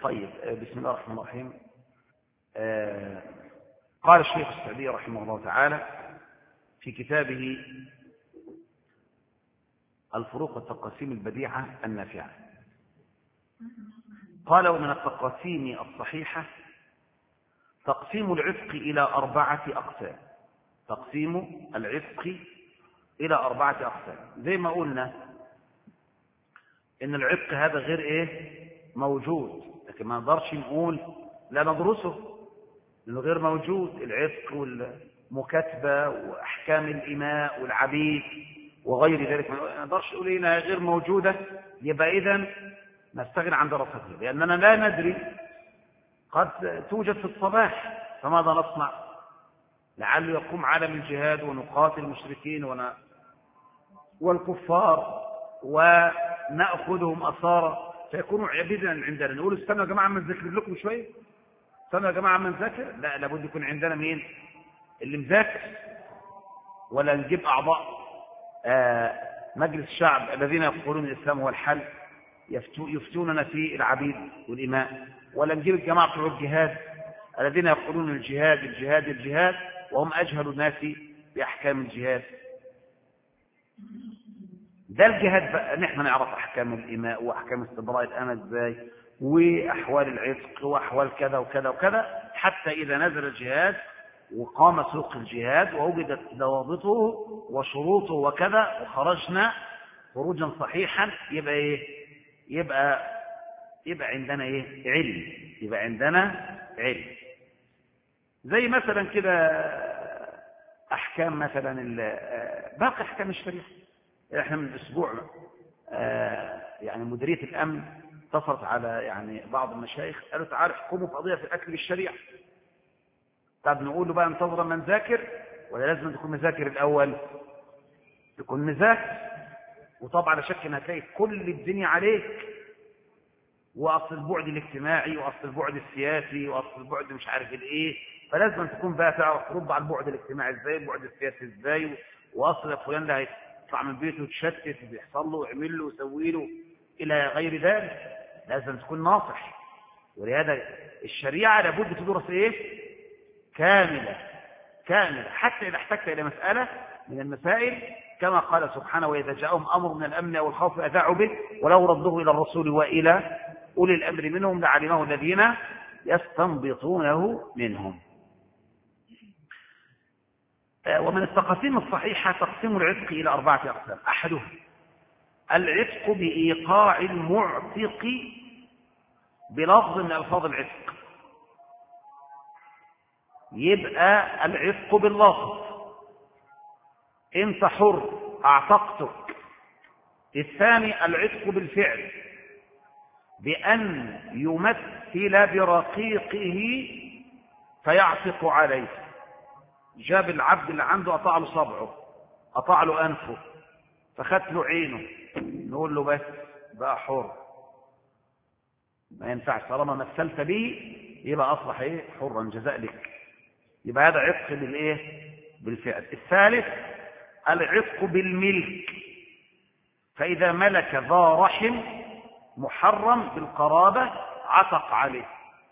طيب، بسم الله الرحمن الرحيم. قال الشيخ السعدي رحمه الله تعالى في كتابه الفروق والتقاسيم البديعة النافعة، قال: ومن التقاسيم الصحيحة تقسيم العتق إلى 4 أقسام. تقسيم العتق إلى 4 أقسام. زي ما قلنا إن العتق هذا غير موجود، لكن ما نقدرش نقول لا ندرسه لأنه غير موجود. العتق والمكاتبة وأحكام الإماء والعبيد وغير ذلك ما نقدرش نقول إنها غير موجودة، يبقى إذن نستغني عن دراستها، لأننا لا ندري، قد توجد في الصباح، فماذا نصنع؟ لعله يقوم عالم الجهاد ونقاتل المشركين والكفار ونأخذهم أسارى فيكونوا عبيدا عندنا. نقول استنوا يا جماعة ما نذاكر لكم شوية، استنوا يا جماعة ما نذاكر. لا، لابد يكون عندنا مين اللي مذاكر، ولا نجيب أعضاء مجلس الشعب الذين يقولون الإسلام هو الحل يفتوننا في العبيد والإماء، ولا نجيب الجماعة بتوع الجهاد الذين يقولون الجهاد الجهاد الجهاد وهم أجهل الناس بأحكام الجهاد. ده الجهاد بقى، نحن نعرف أحكام الإماء وأحكام استبراء الأمة إزاي، وأحوال العتق وأحوال كذا وكذا وكذا، حتى إذا نزل الجهاد وقام سوق الجهاد ووجدت ضوابطه وشروطه وكذا وخرجنا خروجا صحيحا، يبقى عندنا علم، يبقى عندنا علم. زي مثلا كده أحكام مثلا باقي أحكام الشريعة. احنا من اسبوع يعني مديريه الامن اتصلت على بعض المشايخ، قالوا تعالوا احكموا في قضيه في الاكل بالشريعه. طب نقول له بقى انتظر ما نذاكر، ولا لازم تكون مذاكر الاول؟ تكون مذاكر، وطبعا لا شك ان هتلاقي كل الدنيا عليك، واصل البعد الاجتماعي واصل البعد السياسي واصل البعد مش عارف الايه، فلازم تكون بقى تعرف ترد على البعد الاجتماعي ازاي، البعد السياسي ازاي، واصل فلان ده يطلع من بيته وتشتت وبيحصل له ويعمل له ويسوي له الى غير ذلك. لازم تكون ناصح، ولهذا الشريعه لابد تدرس كامله حتى اذا احتجت الى مساله من المسائل، كما قال سبحانه: واذا جاءهم امر من الامن او الخوف اذاعوا به ولو ردوه الى الرسول والى اولي الامر منهم لعلمه الذين يستنبطونه منهم. ومن التقاسيم الصحيحة تقسيم العتق إلى 4 أقسام. أحدها العتق بإيقاع المعتق بلفظ من ألفاظ العتق، يبقى العتق باللفظ، أنت حر أعتقتك. الثاني العتق بالفعل، بأن يمثل برقيقه فيعتق عليه. جاب العبد اللي عنده قطع له صبعه، قطع له أنفه، فخدت له عينه، نقول له بس بقى حر، ما ينفعش طالما مثلت به، يبقى أصبح حرا جزاء لك. يبقى هذا عتق بالفعل. الثالث العتق بالملك، فإذا ملك ذا رحم محرم بالقرابة عتق عليه.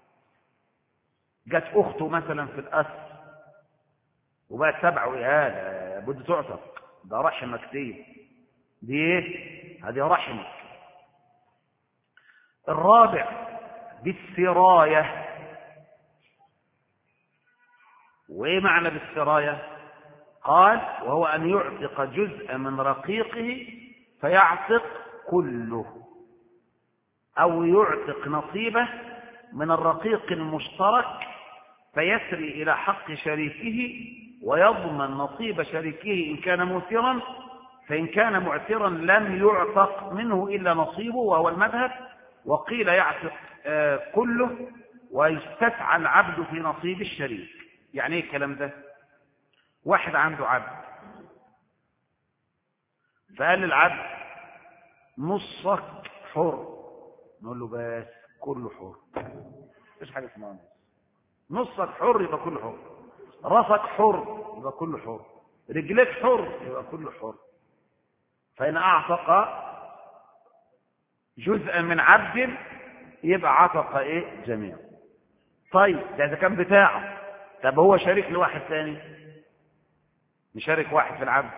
جت أخته مثلا في الأسر وبقت تبعه، هذا بده تعتق، ده رحمك دي هذه رحمك. الرابع بالسراية. وايه معنى بالسراية؟ قال: وهو أن يعتق جزء من رقيقه فيعتق كله، أو يعتق نصيبه من الرقيق المشترك فيسري إلى حق شريكه ويضمن نصيب شريكه إن كان موثرا، فإن كان معترا لم يعتق منه إلا نصيبه وهو المذهب. وقيل يعتق كله ويستسعى العبد في نصيب الشريك. يعني ايه الكلام ده؟ واحد عنده عبد فقال للعبد نصك حر، نقول له بس كله حر، مفيش حاجه اسمها نصك حر يبقى كله حر، راسك حر يبقى كله حر، رجليك حر يبقى كله حر. فإن أعتق جزءا من عبد يبقى عتق ايه جميع. طيب ده اذا كان بتاعه. طب هو شريك لواحد ثاني، مشارك واحد في العبد،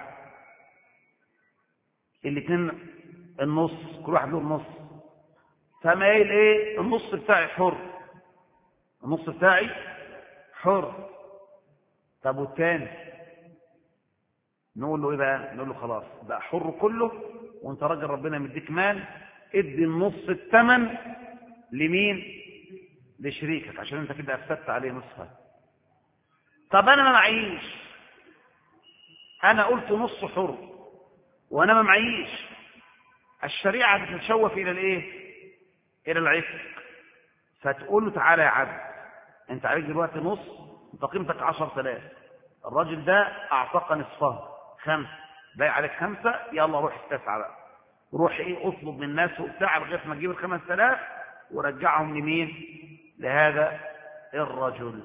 الاثنين النص، كل واحد له النص، فما قايل ايه النص بتاعي حر، النص بتاعي حر. طب والثاني نقول له ايه بقى؟ نقول له خلاص بقى حر كله، وانت راجل ربنا مديك مال، ادي النص الثمن لمين؟ لشريكك، عشان انت كده افسدت عليه نصفه. طب انا ما معيش، انا قلت نص حر وانا ما معيش، الشريعه بتتشوف الى الايه؟ الى العتق. فتقول له تعالى يا عبد، انت عليك دلوقتي نص، انت قيمتك 10,000، الراجل ده اعتق نصفه 5، باقي عليك 5، يلا روح استسعى بقى، روح ايه اطلب من الناس وبتاع لغايه ما تجيب ال5000 ورجعهم لمين؟ لهذا الرجل.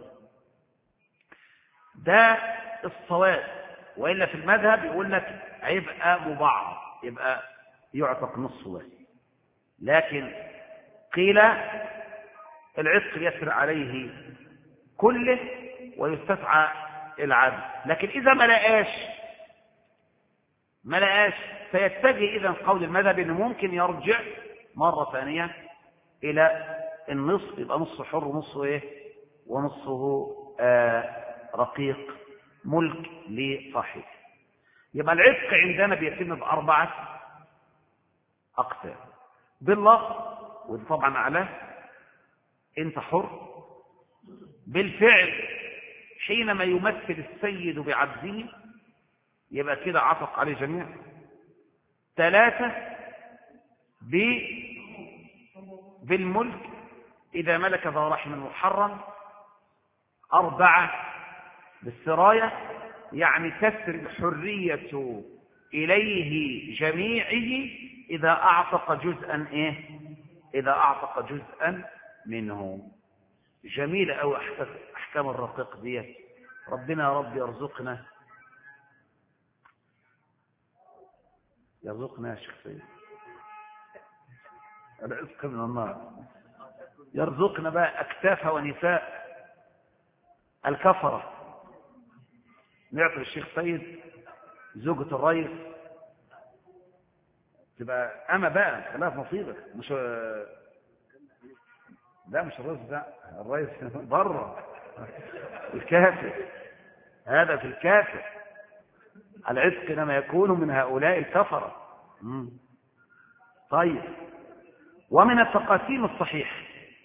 ده الصواب. والا في المذهب يقول لك هيبقى مبعض، يبقى يعتق نصه بس. لكن قيل العتق يسر عليه كله ويستسعى العبد. لكن اذا ما لقاش فيتجه اذا قول المذهب انه ممكن يرجع مره ثانيه الى النصف، يبقى نصه حر ونصه ايه؟ ونصه رقيق ملك لصاحبه. يبقى العتق عندنا بيتم ب4 أقسام. باللفظ، وده طبعا أعلاه، أنت حر. بالفعل حينما يمثل السيد بعبده يبقى كده عتق عليه جميع. 3 بالملك إذا ملك ذو رحم محرم. 4 بالسراية، يعني تسري الحرية إليه جميعه إذا أعتق جزءا إيه؟ إذا أعتق جزءا منه. جميلة أو أحكام الرقيق دي، ربنا يا رب يرزقنا يا شيخ سيد، الرزق من النار، يرزقنا بقى أكتاف ونساء الكفرة. نعطي الشيخ سيد زوجة الرئيس تبقى أما بقى خلاف مصيبة، مش لا مش الرئيس، ده الرئيس بره الكافر، هذا في الكافر. العتق لما يكون من هؤلاء الكفرة. طيب، ومن التقاسيم الصحيح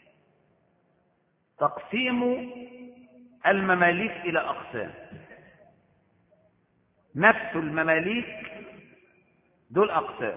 تقسيم المماليك إلى أقسام. نفس المماليك دول أقسام.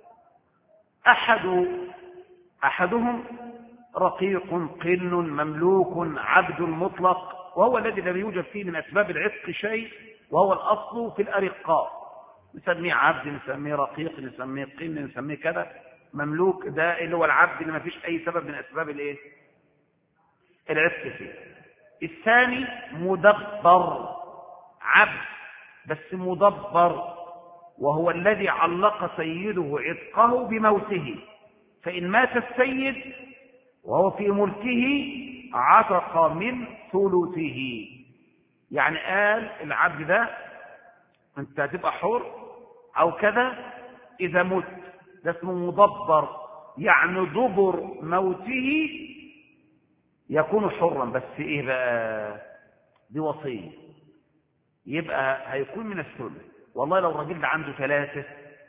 أحدهم رقيق قن مملوك عبد مطلق، وهو الذي لا يوجد فيه من أسباب العتق شيء، وهو الأصل في الأرقاء، نسميه عبد، نسميه رقيق، نسميه قن، نسميه كذا. مملوك ده اللي هو العبد اللي ما فيش أي سبب من أسباب الإيه؟ العتق فيه. الثاني مدبر، عبد بس مدبر، وهو الذي علق سيده عتقه بموته، فإن مات السيد وهو في ملكه عتق من ثلثه. يعني قال العبد ده انت هتبقى حر او كذا اذا مت، ده اسمه مدبر، يعني دبر موته يكون حرا. بس ايه بقى؟ دي وصيه، يبقى هيكون من الثلث. والله لو الراجل ده عنده 3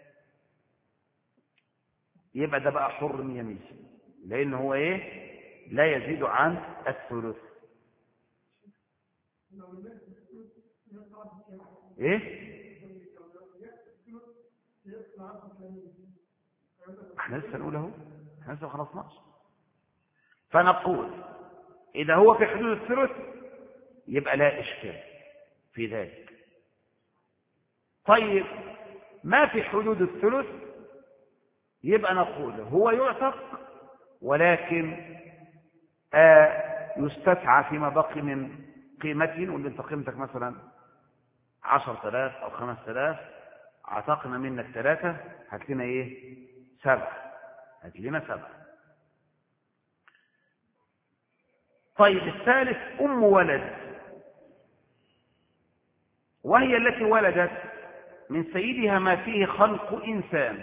يبقى ده بقى حر 100، لان هو ايه؟ لا يزيد عن الثلث. ايه؟ احنا لسه نقول اهو، احنا لسه ما خلصناش. فنقول اذا هو في حدود الثلث يبقى لا اشكال في ذلك. طيب ما في حدود الثلث يبقى نقول هو يعتق، ولكن يستسعى فيما بقي من قيمته. واللي انت قيمتك مثلا 10,000 أو 5,000، عتقنا منك 3، هات لنا ايه؟ 7، هات لنا 7. طيب الثالث أم ولد، وهي التي ولدت من سيدها ما فيه خلق إنسان.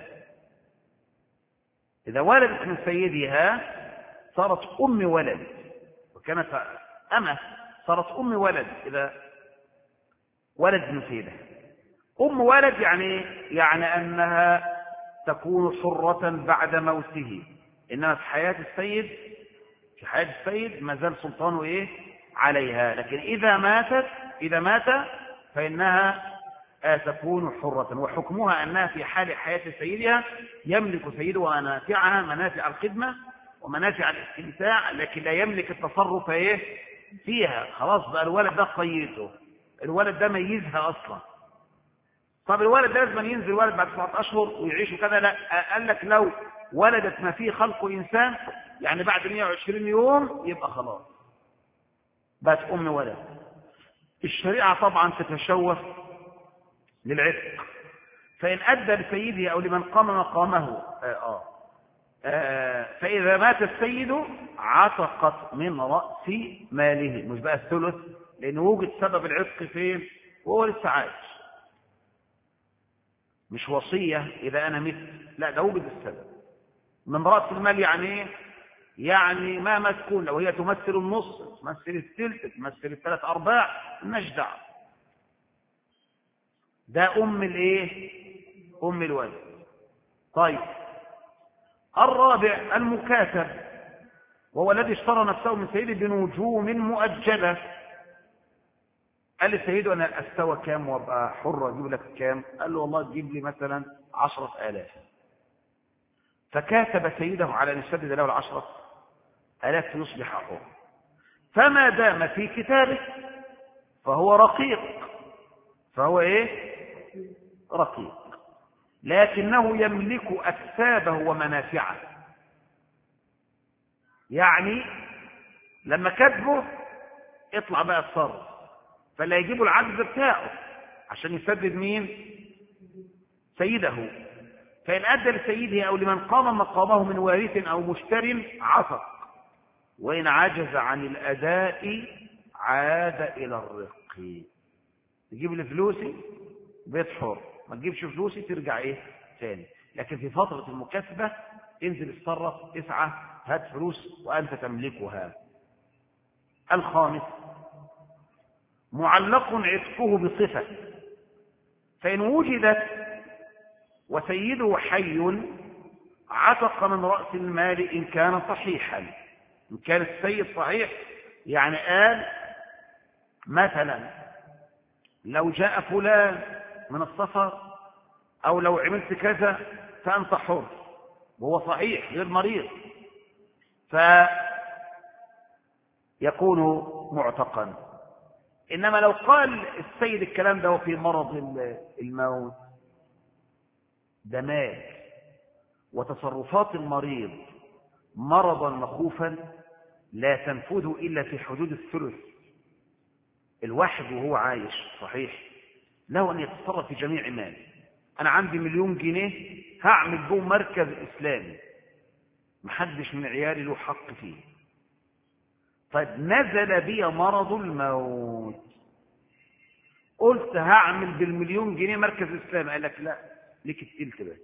إذا ولدت من سيدها صارت أم ولد، وكانت أمة صارت أم ولد إذا ولد من سيدها. أم ولد يعني أنها تكون حرة بعد موته، إنما في حياة السيد ما زال سلطانه عليها، لكن إذا مات فإنها تكون حرة، وحكمها أنها في حال حياة سيدها يملك سيدها منافعها، منافع الخدمة ومنافع الاستمتاع، لكن لا يملك التصرف فيها. خلاص بقى الولد ده قيته، الولد ده ميزها أصلا. طب الولد ده لازم ينزل ولد بعد 7 أشهر ويعيش كذا؟ لا، قال لك لو ولدت ما فيه خلق إنسان يعني بعد 120 يوم يبقى خلاص بقت أم ولد. الشريعة طبعا تتشوف للعتق، فإن أدى لسيده أو لمن قام مقامه فإذا مات السيد عتقت من رأس ماله، مش بقى الثلث، لأنه وجد سبب العتق فين وهو لسه عايش، مش وصية إذا أنا مت، لا ده وجد السبب من رأس المال. يعني ما تكون، لو هي تمثل النص، تمثل الثلث، تمثل 3/4، نجدع. ده أم الولد. طيب الرابع المكاتب، وهو الذي اشترى نفسه من سيده بنجوم مؤجلة. قال لسيده أنا أستوى كام وأبقى حر أجيب لك كام؟ قال له والله تجيب لي مثلا 10,000. فكاتب سيده على أن يسدد له 10,000 فيصبح حر. فما دام في كتابه فهو رقيق، رقيق، لكنه يملك أكسابه ومنافعه. يعني لما كتبه اطلع بقى الصرف، فلا يجيبوا العجز بتاعه عشان يسدد مين؟ سيده. فإن أدى لسيده أو لمن قام مقامه من وارث أو مشتر عتق، وإن عجز عن الأداء عاد إلى الرق. تجيب لي فلوسي بيت حر، ما تجيبش فلوسي ترجع تاني. لكن في فترة المكاتبة انزل اتصرف، اسعى، هات فلوس وأنت تملكها. الخامس معلق عتقه بصفة، فإن وجدت وسيده حي عتق من رأس المال إن كان صحيحا. إن كان السيد صحيح، يعني قال مثلا لو جاء فلان من السفر أو لو عملت كذا فأنت حر، وهو صحيح غير مريض، فيكون معتقا. إنما لو قال السيد الكلام ده في مرض الموت، ده مات، وتصرفات المريض مرضا مخوفا لا تنفذ إلا في حدود الثلث. الواحد وهو عايش صحيح له أن يتصرف في جميع مال. أنا عندي 1,000,000 جنيه هعمل به مركز إسلامي، محدش من عيالي له حق فيه. طيب نزل بي مرض الموت، قلت هعمل بال1,000,000 جنيه مركز إسلامي، قال لك لا، ليك التلت بس.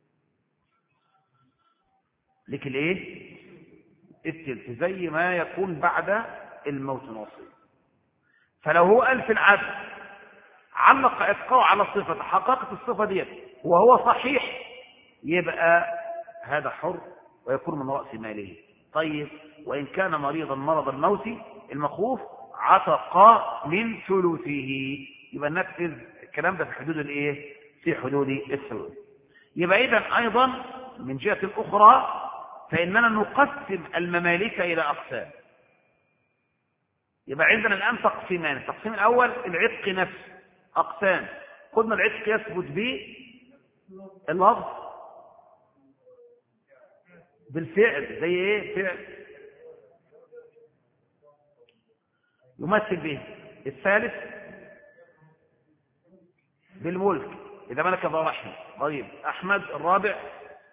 ليك التلت، زي ما يكون بعد الموت نصيب. فلو هو قال في العدل علق عتقه على صفة، حققت الصفة دي وهو صحيح، يبقى هذا حر ويكون من رأس ماله. طيب وإن كان مريضا مرض الموت المخوف عتق من ثلثه، يبقى ننفذ الكلام ده في حدود في حدود الثلث. يبقى إذن أيضا من جهة أخرى فإننا نقسم الممالك إلى أقسام. يبقى عندنا الآن تقسيمان. التقسيم الأول العتق نفسه أقسام. قلنا العتق يثبت به اللفظ بالفعل، زي فعل يمثل به. الثالث بالملك إذا ملك ذو رحمه. طيب أحمد الرابع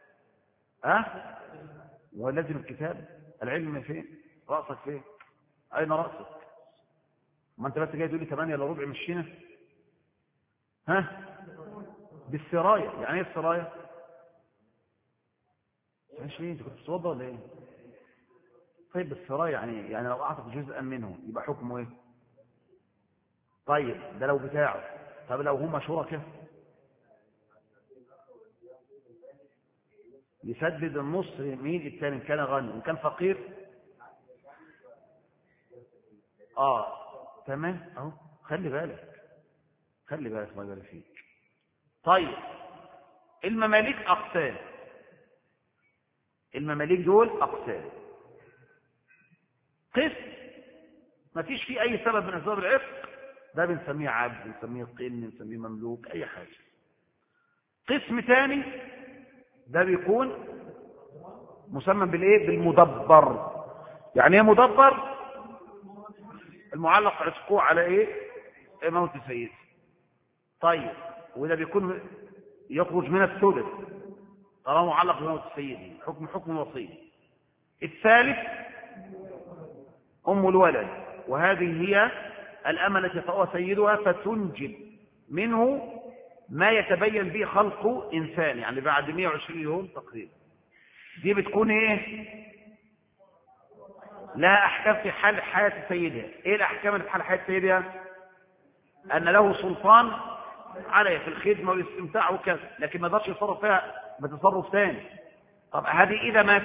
ولازم الكتاب. العلم فين؟ رأسك فين؟ أين رأسك؟ ما أنت بس جاي تقول لي 8 إلا ربع مشينا. ها؟ بالسراية. يعني إيه السراية؟ 20. أنت كنت بتتوضى ولا إيه؟ طيب بالسراية يعني لو أعطت جزءا منه يبقى حكمه إيه؟ طيب ده لو بتاعه. طب لو هما شركاء يسدد النص مين الثاني؟ إن كان غني. إن كان فقير تمام اهو. خلي بالك الله يبارك فيك. طيب المماليك اقسام. المماليك دول اقسام. قسم ما فيش فيه اي سبب من اسباب العتق، ده بنسميه عبد، بنسميه قن، بنسميه مملوك، اي حاجه. قسم ثاني ده بيكون مسمى بالايه؟ بالمدبر. يعني ايه مدبر؟ المعلق عتقوه على ايه؟ موت سيده. طيب وده بيكون يخرج من الثلث طالما معلق بموت سيده، حكم وصيه. الثالث ام الولد، وهذه هي الأمة التي يطأها سيدها فتنجب منه ما يتبين به خلق إنسان، يعني بعد 120 يوم تقريبا. دي بتكون ايه؟ لها احكام في حال حياة سيدها. ايه الاحكام اللي في حال حياة سيدها؟ ان له سلطان عليها في الخدمة والاستمتاع وكذا، لكن ما يقدرش يتصرف فيها بتصرف ثاني. طب هذه اذا مات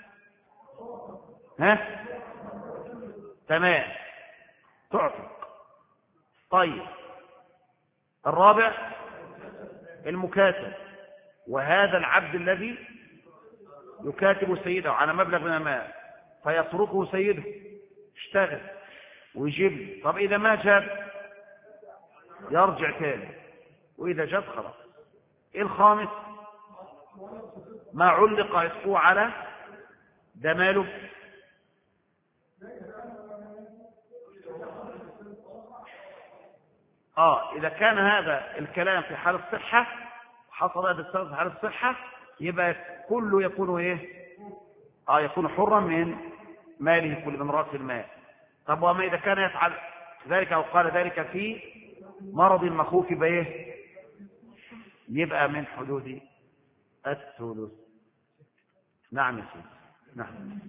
تمام تعتق. طيب الرابع المكاتب، وهذا العبد الذي يكاتب سيده على مبلغ من المال فيتركه سيده اشتغل ويجيب. طب إذا ما جاب يرجع تاني، وإذا جاب خلاص. إيه الخامس؟ ما علق عتقه على ده ماله. إذا كان هذا الكلام في حال الصحة، حصل هذا السبب في حال الصحة، يبقى كله يكون ايه؟ يكون حرا من ماله، كل من رأس المال. طب وما إذا كان يفعل ذلك أو قال ذلك في مرض مخوف بايه؟ يبقى من حدود الثلث. نعم يا سيدي. نعم.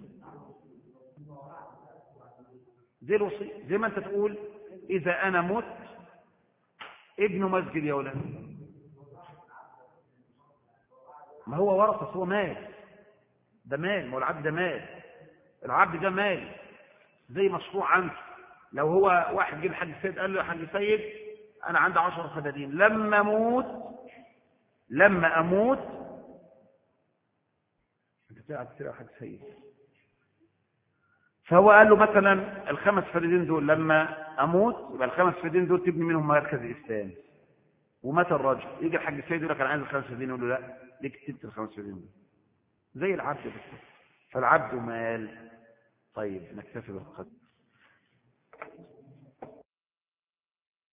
زي الوصي، زي ما انت تقول إذا أنا مت ابن مسجد يا ولد، ما هو ورثة، هو مال، ده مال، ما هو العبد ده مال، العبد ده مال زي مشروع عنه. لو هو واحد جه الحاج سيد قال له يا حاج سيد أنا عندي 10 فدادين، لما أموت أنت بتلعب كتير يا حاج سيد، فهو قال له مثلا ال5 فدادين دول لما أموت يبقى ال5 فدادين دول تبني منهم مركز إسلامي. ومات الرجل، يجي الحاج سيد يقول لك أنا عايز ال5 فدادين، يقول له لا ليك كتبت ال5 فدادين دول، زي العبد بس. فالعبد مال. طيب نكتفي بالقدر.